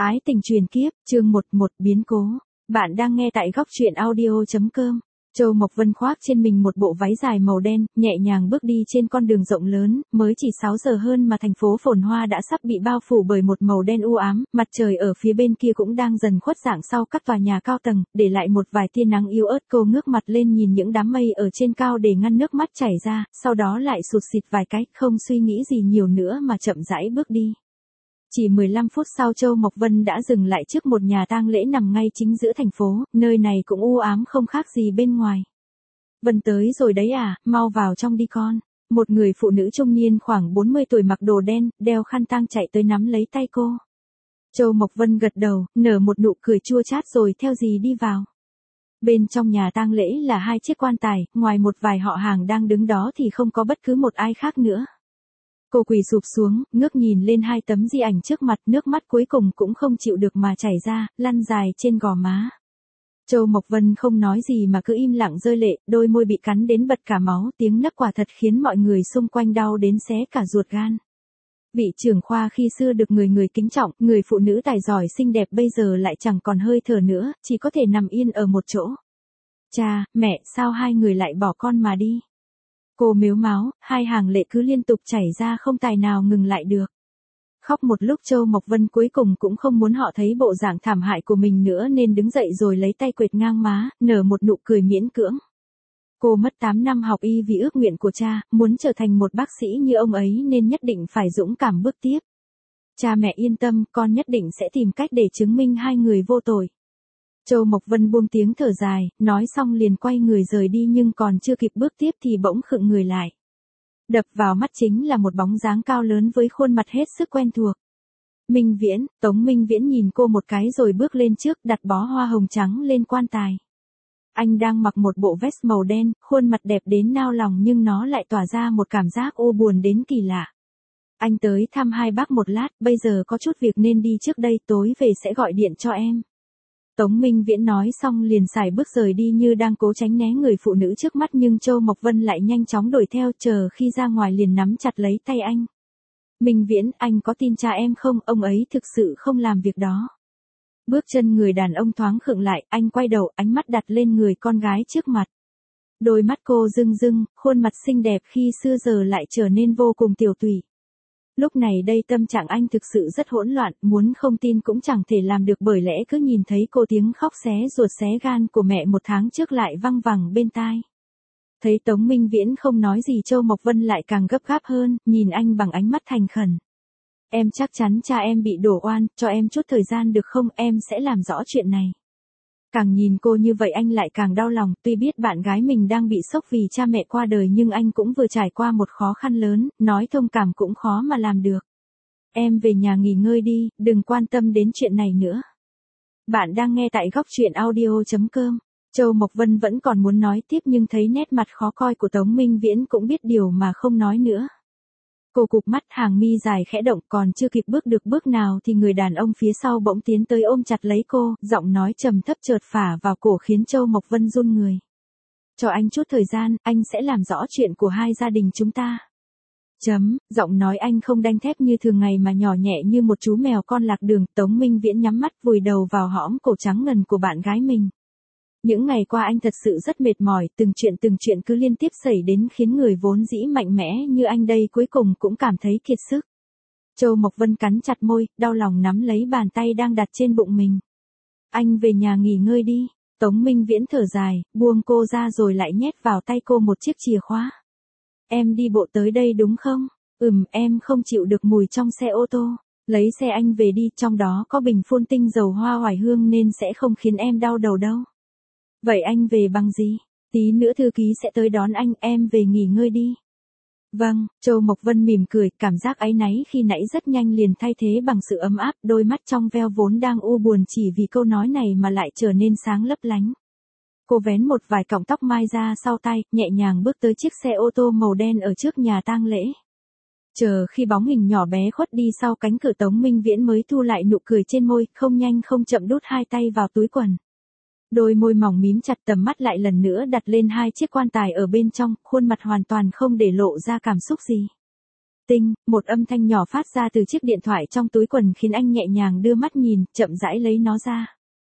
Ái tình truyền kiếp, chương 11 biến cố. Bạn đang nghe tại góc truyện audio.com. Châu Mộc Vân khoác trên mình một bộ váy dài màu đen, nhẹ nhàng bước đi trên con đường rộng lớn, mới chỉ 6 giờ hơn mà thành phố phồn hoa đã sắp bị bao phủ bởi một màu đen u ám, mặt trời ở phía bên kia cũng đang dần khuất dạng sau các tòa nhà cao tầng, để lại một vài tia nắng yếu ớt. Cô ngước mặt lên nhìn những đám mây ở trên cao để ngăn nước mắt chảy ra, sau đó lại sụt sịt vài cái, không suy nghĩ gì nhiều nữa mà chậm rãi bước đi. Chỉ 15 phút sau Châu Mộc Vân đã dừng lại trước một nhà tang lễ nằm ngay chính giữa thành phố, nơi này cũng u ám không khác gì bên ngoài. Vân tới rồi đấy à, mau vào trong đi con. Một người phụ nữ trung niên khoảng 40 tuổi mặc đồ đen, đeo khăn tang chạy tới nắm lấy tay cô. Châu Mộc Vân gật đầu, nở một nụ cười chua chát rồi theo dì đi vào. Bên trong nhà tang lễ là 2 chiếc quan tài, ngoài một vài họ hàng đang đứng đó thì không có bất cứ một ai khác nữa. Cô quỳ sụp xuống, ngước nhìn lên 2 tấm di ảnh trước mặt, nước mắt cuối cùng cũng không chịu được mà chảy ra, lăn dài trên gò má. Châu Mộc Vân không nói gì mà cứ im lặng rơi lệ, đôi môi bị cắn đến bật cả máu, tiếng nấc quả thật khiến mọi người xung quanh đau đến xé cả ruột gan. Vị trưởng khoa khi xưa được người người kính trọng, người phụ nữ tài giỏi xinh đẹp bây giờ lại chẳng còn hơi thở nữa, chỉ có thể nằm yên ở một chỗ. Cha, mẹ, sao hai người lại bỏ con mà đi? Cô mếu máo, 2 hàng lệ cứ liên tục chảy ra không tài nào ngừng lại được. Khóc một lúc Châu Mộc Vân cuối cùng cũng không muốn họ thấy bộ dạng thảm hại của mình nữa nên đứng dậy rồi lấy tay quệt ngang má, nở một nụ cười miễn cưỡng. Cô mất 8 năm học y vì ước nguyện của cha, muốn trở thành một bác sĩ như ông ấy nên nhất định phải dũng cảm bước tiếp. Cha mẹ yên tâm, con nhất định sẽ tìm cách để chứng minh hai người vô tội. Châu Mộc Vân buông tiếng thở dài, nói xong liền quay người rời đi nhưng còn chưa kịp bước tiếp thì bỗng khựng người lại. Đập vào mắt chính là một bóng dáng cao lớn với khuôn mặt hết sức quen thuộc. Minh Viễn, Tống Minh Viễn nhìn cô một cái rồi bước lên trước đặt bó hoa hồng trắng lên quan tài. Anh đang mặc một bộ vest màu đen, khuôn mặt đẹp đến nao lòng nhưng nó lại tỏa ra một cảm giác u buồn đến kỳ lạ. Anh tới thăm hai bác một lát, bây giờ có chút việc nên đi trước đây, tối về sẽ gọi điện cho em. Tống Minh Viễn nói xong liền sải bước rời đi như đang cố tránh né người phụ nữ trước mắt nhưng Châu Mộc Vân lại nhanh chóng đuổi theo, chờ khi ra ngoài liền nắm chặt lấy tay anh. Minh Viễn, anh có tin cha em không, ông ấy thực sự không làm việc đó. Bước chân người đàn ông thoáng khựng lại, anh quay đầu, ánh mắt đặt lên người con gái trước mặt. Đôi mắt cô rưng rưng, khuôn mặt xinh đẹp khi xưa giờ lại trở nên vô cùng tiều tụy. Lúc này đây tâm trạng anh thực sự rất hỗn loạn, muốn không tin cũng chẳng thể làm được bởi lẽ cứ nhìn thấy cô tiếng khóc xé ruột xé gan của mẹ 1 tháng trước lại văng vẳng bên tai. Thấy Tống Minh Viễn không nói gì Châu Mộc Vân lại càng gấp gáp hơn, nhìn anh bằng ánh mắt thành khẩn. Em chắc chắn cha em bị đổ oan, cho em chút thời gian được không, em sẽ làm rõ chuyện này. Càng nhìn cô như vậy anh lại càng đau lòng, tuy biết bạn gái mình đang bị sốc vì cha mẹ qua đời nhưng anh cũng vừa trải qua một khó khăn lớn, nói thông cảm cũng khó mà làm được. Em về nhà nghỉ ngơi đi, đừng quan tâm đến chuyện này nữa. Bạn đang nghe tại góc truyện audio.com. Châu Mộc Vân vẫn còn muốn nói tiếp nhưng thấy nét mặt khó coi của Tống Minh Viễn cũng biết điều mà không nói nữa. Cô cụp mắt, hàng mi dài khẽ động, còn chưa kịp bước được bước nào thì người đàn ông phía sau bỗng tiến tới ôm chặt lấy cô, giọng nói trầm thấp chợt phả vào cổ khiến Châu Mộc Vân run người. Cho anh chút thời gian, anh sẽ làm rõ chuyện của hai gia đình chúng ta. Giọng nói anh không đanh thép như thường ngày mà nhỏ nhẹ như một chú mèo con lạc đường. Tống Minh Viễn nhắm mắt vùi đầu vào hõm cổ trắng ngần của bạn gái mình. Những ngày qua anh thật sự rất mệt mỏi, từng chuyện cứ liên tiếp xảy đến khiến người vốn dĩ mạnh mẽ như anh đây cuối cùng cũng cảm thấy kiệt sức. Châu Mộc Vân cắn chặt môi, đau lòng nắm lấy bàn tay đang đặt trên bụng mình. Anh về nhà nghỉ ngơi đi. Tống Minh Viễn thở dài, buông cô ra rồi lại nhét vào tay cô một chiếc chìa khóa. Em đi bộ tới đây đúng không? Em không chịu được mùi trong xe ô tô. Lấy xe anh về đi, trong đó có bình phun tinh dầu hoa oải hương nên sẽ không khiến em đau đầu đâu. Vậy anh về bằng gì? Tí nữa thư ký sẽ tới đón anh, em về nghỉ ngơi đi. Vâng, Châu Mộc Vân mỉm cười, cảm giác áy náy khi nãy rất nhanh liền thay thế bằng sự ấm áp, đôi mắt trong veo vốn đang u buồn chỉ vì câu nói này mà lại trở nên sáng lấp lánh. Cô vén một vài cọng tóc mai ra sau tay, nhẹ nhàng bước tới chiếc xe ô tô màu đen ở trước nhà tang lễ. Chờ khi bóng hình nhỏ bé khuất đi sau cánh cửa Tống Minh Viễn mới thu lại nụ cười trên môi, không nhanh không chậm đút 2 tay vào túi quần. Đôi môi mỏng mím chặt, tầm mắt lại lần nữa đặt lên 2 chiếc quan tài ở bên trong, khuôn mặt hoàn toàn không để lộ ra cảm xúc gì. Tinh, một âm thanh nhỏ phát ra từ chiếc điện thoại trong túi quần khiến anh nhẹ nhàng đưa mắt nhìn, chậm rãi lấy nó ra.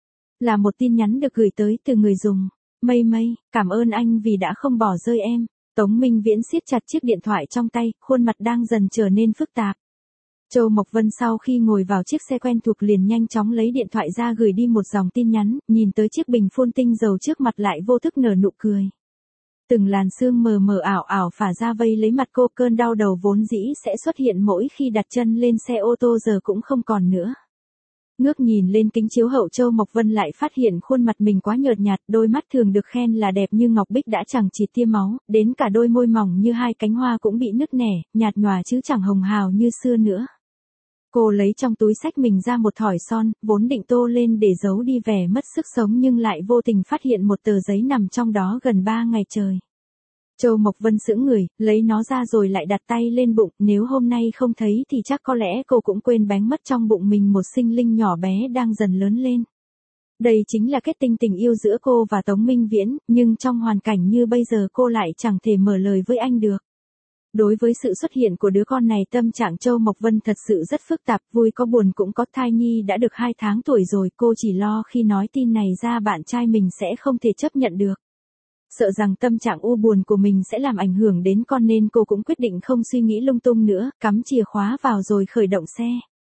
Là một tin nhắn được gửi tới từ người dùng. Mây Mây, cảm ơn anh vì đã không bỏ rơi em. Tống Minh Viễn siết chặt chiếc điện thoại trong tay, khuôn mặt đang dần trở nên phức tạp. Châu Mộc Vân sau khi ngồi vào chiếc xe quen thuộc liền nhanh chóng lấy điện thoại ra gửi đi một dòng tin nhắn, nhìn tới chiếc bình phun tinh dầu trước mặt lại vô thức nở nụ cười. Từng làn sương mờ mờ ảo ảo phả ra vây lấy mặt cô, cơn đau đầu vốn dĩ sẽ xuất hiện mỗi khi đặt chân lên xe ô tô giờ cũng không còn nữa. Ngước nhìn lên kính chiếu hậu, Châu Mộc Vân lại phát hiện khuôn mặt mình quá nhợt nhạt, đôi mắt thường được khen là đẹp như ngọc bích đã chẳng chịt tia máu, đến cả đôi môi mỏng như hai cánh hoa cũng bị nứt nẻ, nhạt nhòa chứ chẳng hồng hào như xưa nữa. Cô lấy trong túi xách mình ra một thỏi son, vốn định tô lên để giấu đi vẻ mất sức sống nhưng lại vô tình phát hiện một tờ giấy nằm trong đó gần 3 ngày trời. Châu Mộc Vân sững người, lấy nó ra rồi lại đặt tay lên bụng, nếu hôm nay không thấy thì chắc có lẽ cô cũng quên bén mất trong bụng mình một sinh linh nhỏ bé đang dần lớn lên. Đây chính là kết tinh tình yêu giữa cô và Tống Minh Viễn, nhưng trong hoàn cảnh như bây giờ cô lại chẳng thể mở lời với anh được. Đối với sự xuất hiện của đứa con này, tâm trạng Châu Mộc Vân thật sự rất phức tạp, vui có buồn cũng có. Thai nhi đã được 2 tháng tuổi rồi, cô chỉ lo khi nói tin này ra bạn trai mình sẽ không thể chấp nhận được. Sợ rằng tâm trạng u buồn của mình sẽ làm ảnh hưởng đến con nên cô cũng quyết định không suy nghĩ lung tung nữa, cắm chìa khóa vào rồi khởi động xe.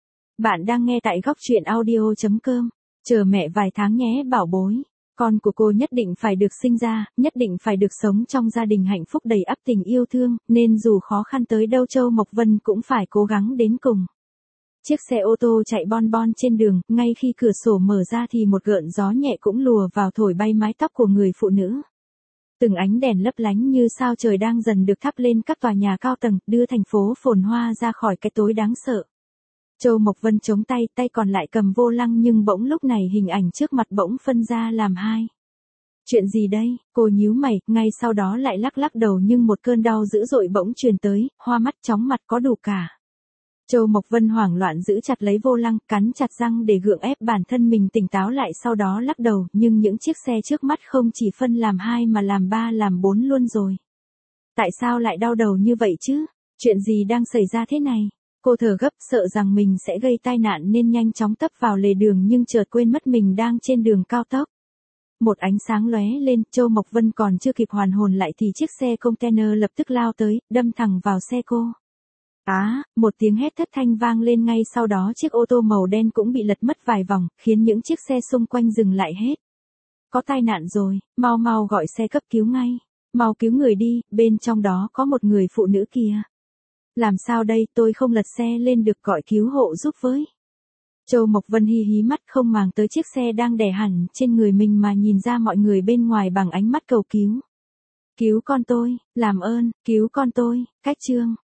Bạn đang nghe tại góc truyện audio.com. Chờ mẹ vài tháng nhé bảo bối. Con của cô nhất định phải được sinh ra, nhất định phải được sống trong gia đình hạnh phúc đầy ắp tình yêu thương, nên dù khó khăn tới đâu Châu Mộc Vân cũng phải cố gắng đến cùng. Chiếc xe ô tô chạy bon bon trên đường, ngay khi cửa sổ mở ra thì một gợn gió nhẹ cũng lùa vào thổi bay mái tóc của người phụ nữ. Từng ánh đèn lấp lánh như sao trời đang dần được thắp lên các tòa nhà cao tầng, đưa thành phố phồn hoa ra khỏi cái tối đáng sợ. Châu Mộc Vân chống tay, tay còn lại cầm vô lăng nhưng bỗng lúc này hình ảnh trước mặt bỗng phân ra làm hai. Chuyện gì đây? Cô nhíu mày, ngay sau đó lại lắc lắc đầu nhưng một cơn đau dữ dội bỗng truyền tới, hoa mắt chóng mặt có đủ cả. Châu Mộc Vân hoảng loạn giữ chặt lấy vô lăng, cắn chặt răng để gượng ép bản thân mình tỉnh táo lại, sau đó lắc đầu, nhưng những chiếc xe trước mắt không chỉ phân làm 2 mà làm 3 làm 4 luôn rồi. Tại sao lại đau đầu như vậy chứ? Chuyện gì đang xảy ra thế này? Cô thở gấp, sợ rằng mình sẽ gây tai nạn nên nhanh chóng tấp vào lề đường nhưng chợt quên mất mình đang trên đường cao tốc. Một ánh sáng lóe lên, Châu Mộc Vân còn chưa kịp hoàn hồn lại thì chiếc xe container lập tức lao tới, đâm thẳng vào xe cô. Một tiếng hét thất thanh vang lên, ngay sau đó chiếc ô tô màu đen cũng bị lật mất vài vòng, khiến những chiếc xe xung quanh dừng lại hết. Có tai nạn rồi, mau mau gọi xe cấp cứu ngay, mau cứu người đi, bên trong đó có một người phụ nữ kìa. Làm sao đây, tôi không lật xe lên được, gọi cứu hộ giúp với. Châu Mộc Vân hí hí mắt không màng tới chiếc xe đang đè hẳn trên người mình mà nhìn ra mọi người bên ngoài bằng ánh mắt cầu cứu. Cứu con tôi, làm ơn, cứu con tôi, Cách Trương.